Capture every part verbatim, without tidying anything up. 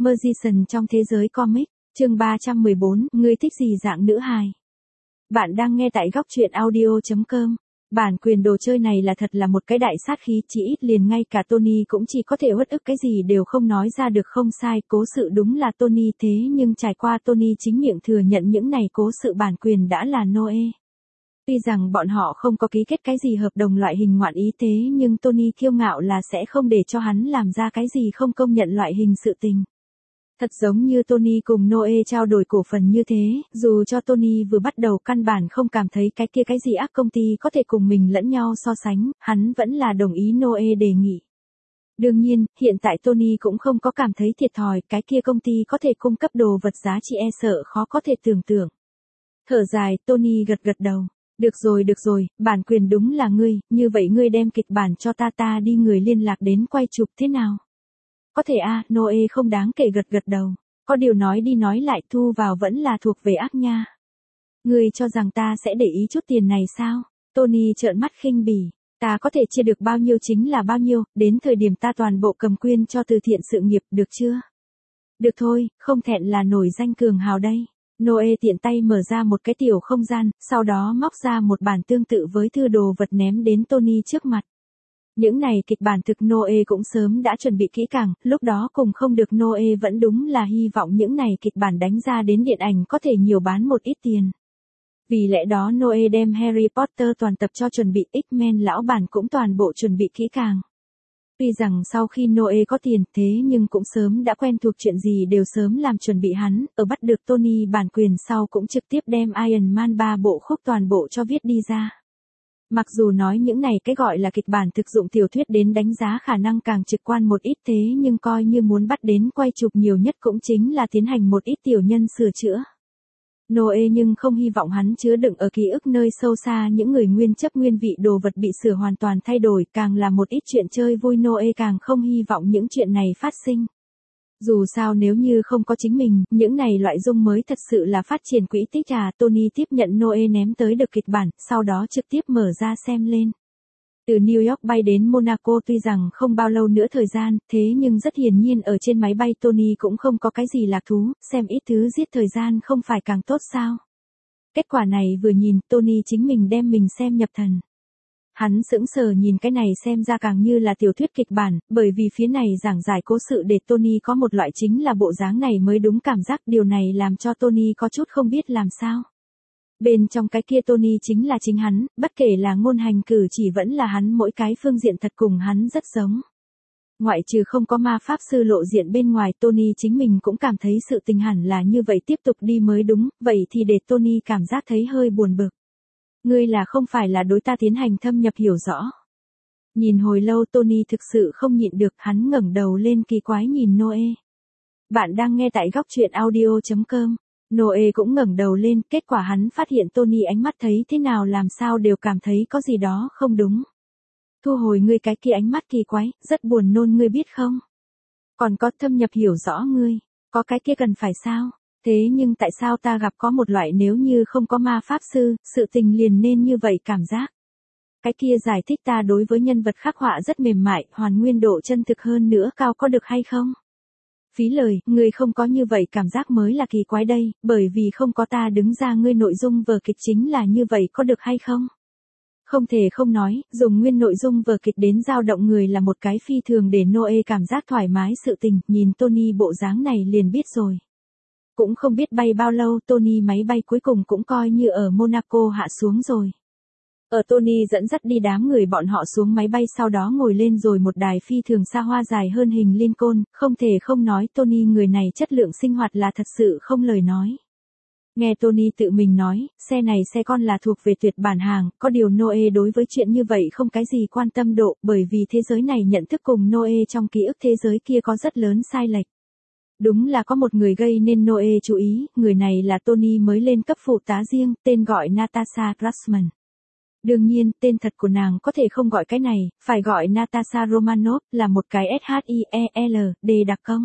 Magician trong thế giới comic, chương ba trăm mười bốn, ngươi thích gì dạng nữ hài? Bạn đang nghe tại góc truyện audio chấm com. Bản quyền đồ chơi này là thật là một cái đại sát khí, chỉ ít liền ngay cả Tony cũng chỉ có thể uất ức cái gì đều không nói ra được. Không sai, cố sự đúng là Tony, thế nhưng trải qua Tony chính miệng thừa nhận những này cố sự bản quyền đã là Noe. Tuy rằng bọn họ không có ký kết cái gì hợp đồng loại hình ngoạn ý, thế nhưng Tony kiêu ngạo là sẽ không để cho hắn làm ra cái gì không công nhận loại hình sự tình. Thật giống như Tony cùng Noe trao đổi cổ phần như thế, dù cho Tony vừa bắt đầu căn bản không cảm thấy cái kia cái gì ác công ty có thể cùng mình lẫn nhau so sánh, hắn vẫn là đồng ý Noe đề nghị. Đương nhiên, hiện tại Tony cũng không có cảm thấy thiệt thòi, cái kia công ty có thể cung cấp đồ vật giá trị e sợ khó có thể tưởng tượng. Thở dài, Tony gật gật đầu. Được rồi được rồi, bản quyền đúng là ngươi, như vậy ngươi đem kịch bản cho ta ta đi người liên lạc đến quay chụp thế nào? Có thể a, à, Noe không đáng kể gật gật đầu. Có điều nói đi nói lại thu vào vẫn là thuộc về ác nha. Ngươi cho rằng ta sẽ để ý chút tiền này sao? Tony trợn mắt khinh bỉ. Ta có thể chia được bao nhiêu chính là bao nhiêu, đến thời điểm ta toàn bộ cầm quyên cho từ thiện sự nghiệp, được chưa? Được thôi, không thẹn là nổi danh cường hào đây. Noe tiện tay mở ra một cái tiểu không gian, sau đó móc ra một bản tương tự với thư đồ vật ném đến Tony trước mặt. Những này kịch bản thực Noe cũng sớm đã chuẩn bị kỹ càng, lúc đó cùng không được Noe vẫn đúng là hy vọng những này kịch bản đánh ra đến điện ảnh có thể nhiều bán một ít tiền. Vì lẽ đó Noe đem Harry Potter toàn tập cho chuẩn bị, X-Men lão bản cũng toàn bộ chuẩn bị kỹ càng. Tuy rằng sau khi Noe có tiền thế nhưng cũng sớm đã quen thuộc chuyện gì đều sớm làm chuẩn bị hắn, ở bắt được Tony bản quyền sau cũng trực tiếp đem Iron Man ba bộ khúc toàn bộ cho viết đi ra. Mặc dù nói những này cái gọi là kịch bản thực dụng tiểu thuyết đến đánh giá khả năng càng trực quan một ít, thế nhưng coi như muốn bắt đến quay chụp nhiều nhất cũng chính là tiến hành một ít tiểu nhân sửa chữa. Noe nhưng không hy vọng hắn chứa đựng ở ký ức nơi sâu xa những người nguyên chấp nguyên vị đồ vật bị sửa hoàn toàn thay đổi, càng là một ít chuyện chơi vui, Noe càng không hy vọng những chuyện này phát sinh. Dù sao nếu như không có chính mình, những này loại dung mới thật sự là phát triển quỹ tích à. Tony tiếp nhận Noe ném tới được kịch bản, sau đó trực tiếp mở ra xem lên. Từ New York bay đến Monaco tuy rằng không bao lâu nữa thời gian, thế nhưng rất hiển nhiên ở trên máy bay Tony cũng không có cái gì lạc thú, xem ít thứ giết thời gian không phải càng tốt sao. Kết quả này vừa nhìn, Tony chính mình đem mình xem nhập thần. Hắn sững sờ nhìn cái này xem ra càng như là tiểu thuyết kịch bản, bởi vì phía này giảng giải cố sự để Tony có một loại chính là bộ dáng này mới đúng cảm giác, điều này làm cho Tony có chút không biết làm sao. Bên trong cái kia Tony chính là chính hắn, bất kể là ngôn hành cử chỉ vẫn là hắn mỗi cái phương diện thật cùng hắn rất giống. Ngoại trừ không có ma pháp sư lộ diện bên ngoài, Tony chính mình cũng cảm thấy sự tình hẳn là như vậy tiếp tục đi mới đúng, vậy thì để Tony cảm giác thấy hơi buồn bực. Ngươi là không phải là đối ta tiến hành thâm nhập hiểu rõ. Nhìn hồi lâu Tony thực sự không nhịn được, hắn ngẩng đầu lên kỳ quái nhìn Noe. Bạn đang nghe tại góc truyện audio chấm com. Noe cũng ngẩng đầu lên, kết quả hắn phát hiện Tony ánh mắt thấy thế nào làm sao đều cảm thấy có gì đó không đúng. Thu hồi ngươi cái kia ánh mắt kỳ quái, rất buồn nôn ngươi biết không? Còn có thâm nhập hiểu rõ ngươi, có cái kia cần phải sao? Thế nhưng tại sao ta gặp có một loại nếu như không có ma pháp sư, sự tình liền nên như vậy cảm giác? Cái kia giải thích ta đối với nhân vật khắc họa rất mềm mại, hoàn nguyên độ chân thực hơn nữa cao có được hay không? Phí lời, ngươi không có như vậy cảm giác mới là kỳ quái đây, bởi vì không có ta đứng ra ngươi nội dung vở kịch chính là như vậy có được hay không? Không thể không nói, dùng nguyên nội dung vở kịch đến dao động người là một cái phi thường để Noe cảm giác thoải mái sự tình, nhìn Tony bộ dáng này liền biết rồi. Cũng không biết bay bao lâu Tony máy bay cuối cùng cũng coi như ở Monaco hạ xuống rồi. Ở Tony dẫn dắt đi đám người bọn họ xuống máy bay, sau đó ngồi lên rồi một đài phi thường xa hoa dài hơn hình Lincoln, không thể không nói Tony người này chất lượng sinh hoạt là thật sự không lời nói. Nghe Tony tự mình nói, xe này xe con là thuộc về tuyệt bản hàng, có điều Noe đối với chuyện như vậy không cái gì quan tâm độ, bởi vì thế giới này nhận thức cùng Noe trong ký ức thế giới kia có rất lớn sai lệch. Đúng là có một người gây nên Noe chú ý, người này là Tony mới lên cấp phụ tá riêng, tên gọi Natasha Grassman. Đương nhiên, tên thật của nàng có thể không gọi cái này, phải gọi Natasha Romanoff, là một cái S H I E L D đặc công.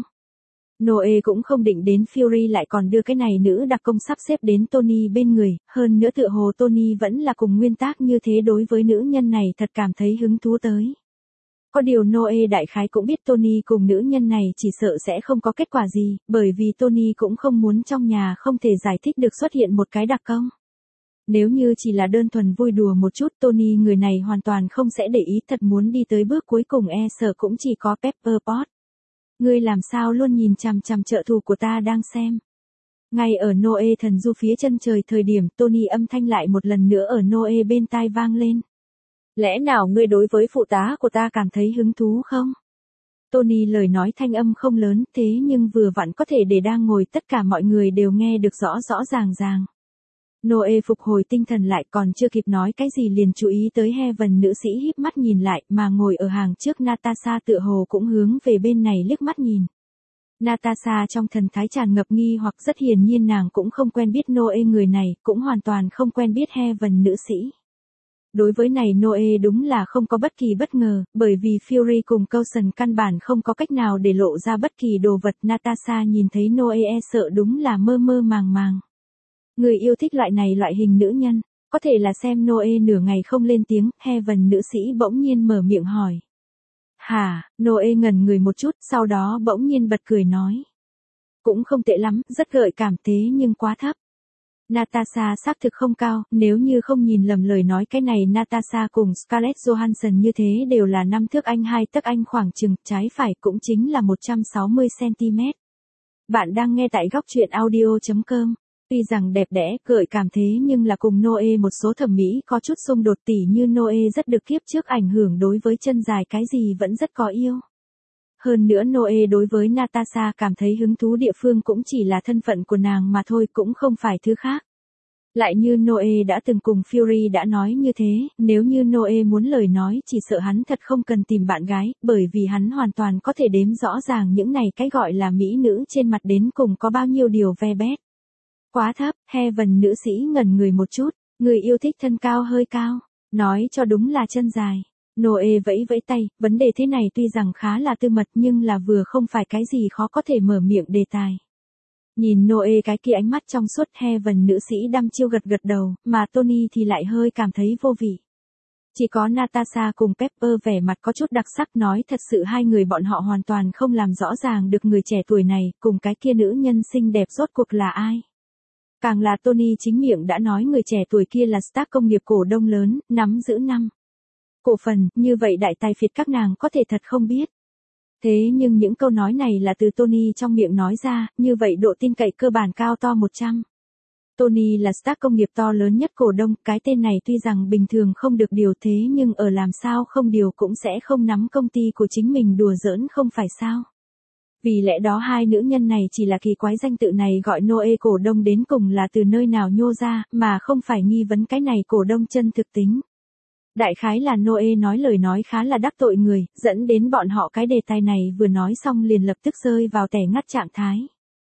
Noe cũng không định đến Fury lại còn đưa cái này nữ đặc công sắp xếp đến Tony bên người, hơn nữa tựa hồ Tony vẫn là cùng nguyên tác như thế, đối với nữ nhân này thật cảm thấy hứng thú tới. Có điều Noe đại khái cũng biết Tony cùng nữ nhân này chỉ sợ sẽ không có kết quả gì, bởi vì Tony cũng không muốn trong nhà không thể giải thích được xuất hiện một cái đặc công. Nếu như chỉ là đơn thuần vui đùa một chút, Tony người này hoàn toàn không sẽ để ý, thật muốn đi tới bước cuối cùng e sợ cũng chỉ có Pepper Pot. Ngươi làm sao luôn nhìn chằm chằm trợ thủ của ta đang xem. Ngay ở Noe thần du phía chân trời thời điểm, Tony âm thanh lại một lần nữa ở Noe bên tai vang lên. Lẽ nào ngươi đối với phụ tá của ta cảm thấy hứng thú không? Tony lời nói thanh âm không lớn, thế nhưng vừa vặn có thể để đang ngồi tất cả mọi người đều nghe được rõ rõ ràng ràng. Noe phục hồi tinh thần lại, còn chưa kịp nói cái gì liền chú ý tới Heaven nữ sĩ híp mắt nhìn lại, mà ngồi ở hàng trước Natasha tựa hồ cũng hướng về bên này liếc mắt nhìn. Natasha trong thần thái tràn ngập nghi hoặc, rất hiển nhiên nàng cũng không quen biết Noe người này, cũng hoàn toàn không quen biết Heaven nữ sĩ. Đối với này Noe đúng là không có bất kỳ bất ngờ, bởi vì Fury cùng Coulson căn bản không có cách nào để lộ ra bất kỳ đồ vật. Natasha nhìn thấy Noe e sợ đúng là mơ mơ màng màng. Người yêu thích loại này loại hình nữ nhân, có thể là xem Noe nửa ngày không lên tiếng, Heaven nữ sĩ bỗng nhiên mở miệng hỏi. Hả, Noe ngẩn người một chút, sau đó bỗng nhiên bật cười nói. Cũng không tệ lắm, rất gợi cảm thế nhưng quá thấp. Natasha xác thực không cao, nếu như không nhìn lầm lời nói cái này Natasha cùng Scarlett Johansson như thế đều là năm thước anh hai tấc anh khoảng chừng, trái phải cũng chính là một trăm sáu mươi xăng-ti-mét. Bạn đang nghe tại góc truyện audio chấm com. Tuy rằng đẹp đẽ, gợi cảm thế nhưng là cùng Noe một số thẩm mỹ có chút xung đột, tỉ như Noe rất được kiếp trước ảnh hưởng đối với chân dài cái gì vẫn rất có yêu. Hơn nữa Noe đối với Natasha cảm thấy hứng thú địa phương cũng chỉ là thân phận của nàng mà thôi, cũng không phải thứ khác. Lại như Noe đã từng cùng Fury đã nói như thế, nếu như Noe muốn lời nói chỉ sợ hắn thật không cần tìm bạn gái, bởi vì hắn hoàn toàn có thể đếm rõ ràng những này cái gọi là mỹ nữ trên mặt đến cùng có bao nhiêu điều ve bét. Quá thấp, Heaven nữ sĩ ngẩn người một chút, người yêu thích thân cao hơi cao, nói cho đúng là chân dài. Noe vẫy vẫy tay, vấn đề thế này tuy rằng khá là tư mật nhưng là vừa không phải cái gì khó có thể mở miệng đề tài. Nhìn Noe cái kia ánh mắt trong suốt, Heaven nữ sĩ đăm chiêu gật gật đầu, mà Tony thì lại hơi cảm thấy vô vị. Chỉ có Natasha cùng Pepper vẻ mặt có chút đặc sắc, nói thật sự hai người bọn họ hoàn toàn không làm rõ ràng được người trẻ tuổi này, cùng cái kia nữ nhân xinh đẹp rốt cuộc là ai. Càng là Tony chính miệng đã nói người trẻ tuổi kia là Stark công nghiệp cổ đông lớn, nắm giữ năm cổ phần, như vậy đại tài phiệt các nàng có thể thật không biết. Thế nhưng những câu nói này là từ Tony trong miệng nói ra, như vậy độ tin cậy cơ bản cao to một trăm. Tony là Stark công nghiệp to lớn nhất cổ đông, cái tên này tuy rằng bình thường không được điều thế nhưng ở làm sao không điều cũng sẽ không nắm công ty của chính mình đùa giỡn không phải sao. Vì lẽ đó hai nữ nhân này chỉ là kỳ quái danh tự này gọi Noe cổ đông đến cùng là từ nơi nào nhô ra, mà không phải nghi vấn cái này cổ đông chân thực tính. Đại khái là Noe nói lời nói khá là đắc tội người, dẫn đến bọn họ cái đề tài này vừa nói xong liền lập tức rơi vào tẻ ngắt trạng thái.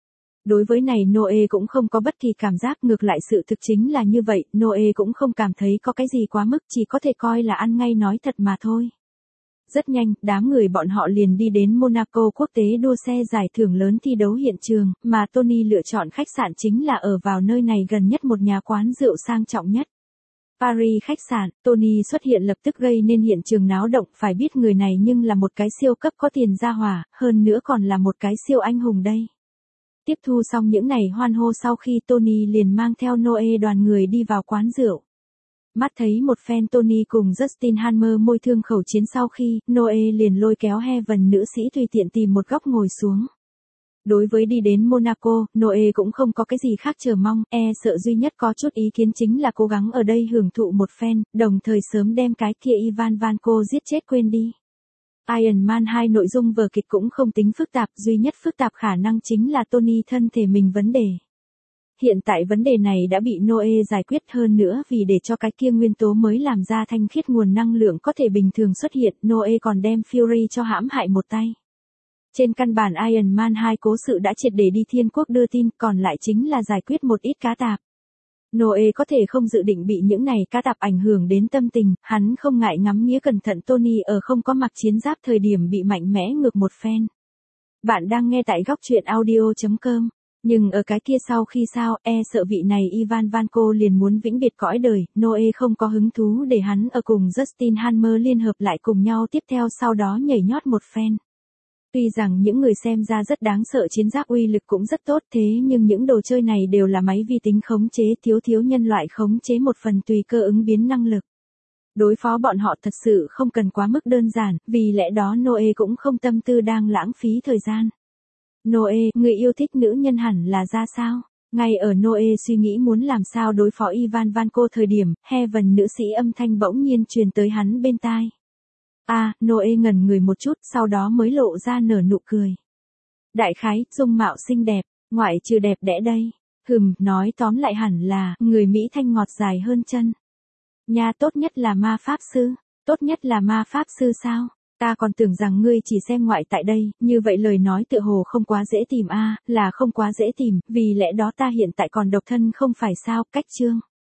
Đối với này Noe cũng không có bất kỳ cảm giác, ngược lại sự thực chính là như vậy, Noe cũng không cảm thấy có cái gì quá mức, chỉ có thể coi là ăn ngay nói thật mà thôi. Rất nhanh, đám người bọn họ liền đi đến Monaco quốc tế đua xe giải thưởng lớn thi đấu hiện trường, mà Tony lựa chọn khách sạn chính là ở vào nơi này gần nhất một nhà quán rượu sang trọng nhất. Paris khách sạn, Tony xuất hiện lập tức gây nên hiện trường náo động, phải biết người này nhưng là một cái siêu cấp có tiền gia hỏa, hơn nữa còn là một cái siêu anh hùng đây. Tiếp thu xong những này hoan hô sau khi Tony liền mang theo Noe đoàn người đi vào quán rượu. Mắt thấy một phen Tony cùng Justin Hammer môi thương khẩu chiến sau khi, Noe liền lôi kéo Heaven nữ sĩ tùy tiện tìm một góc ngồi xuống. Đối với đi đến Monaco, Noe cũng không có cái gì khác chờ mong, e sợ duy nhất có chút ý kiến chính là cố gắng ở đây hưởng thụ một phen, đồng thời sớm đem cái kia Ivan Vanko giết chết quên đi. Iron Man hai nội dung vở kịch cũng không tính phức tạp, duy nhất phức tạp khả năng chính là Tony thân thể mình vấn đề. Hiện tại vấn đề này đã bị Noe giải quyết, hơn nữa vì để cho cái kia nguyên tố mới làm ra thanh khiết nguồn năng lượng có thể bình thường xuất hiện, Noe còn đem Fury cho hãm hại một tay. Trên căn bản Iron Man hai cố sự đã triệt để đi thiên quốc đưa tin, còn lại chính là giải quyết một ít cá tạp. Noe có thể không dự định bị những này cá tạp ảnh hưởng đến tâm tình, hắn không ngại ngắm nghía cẩn thận Tony ở không có mặc chiến giáp thời điểm bị mạnh mẽ ngược một phen. Bạn đang nghe tại góc truyện audio chấm com. Nhưng ở cái kia sau khi sao, e sợ vị này Ivan Vanko liền muốn vĩnh biệt cõi đời, Noe không có hứng thú để hắn ở cùng Justin Hammer liên hợp lại cùng nhau tiếp theo sau đó nhảy nhót một phen. Tuy rằng những người xem ra rất đáng sợ chiến giáp uy lực cũng rất tốt thế nhưng những đồ chơi này đều là máy vi tính khống chế thiếu thiếu nhân loại khống chế một phần tùy cơ ứng biến năng lực. Đối phó bọn họ thật sự không cần quá mức đơn giản, vì lẽ đó Noe cũng không tâm tư đang lãng phí thời gian. Noe, người yêu thích nữ nhân hẳn là ra sao? Ngay ở Noe suy nghĩ muốn làm sao đối phó Ivan Vanko thời điểm, Heaven nữ sĩ âm thanh bỗng nhiên truyền tới hắn bên tai. A, à, Noe ngẩn người một chút, sau đó mới lộ ra nở nụ cười. Đại khái, dung mạo xinh đẹp, ngoại trừ đẹp đẽ đây. Hừm, nói tóm lại hẳn là, người Mỹ thanh ngọt dài hơn chân. Nha, tốt nhất là ma pháp sư, tốt nhất là ma pháp sư sao? Ta còn tưởng rằng ngươi chỉ xem ngoại tại đây, như vậy lời nói tựa hồ không quá dễ tìm a, à, là không quá dễ tìm, vì lẽ đó ta hiện tại còn độc thân không phải sao, cách chương.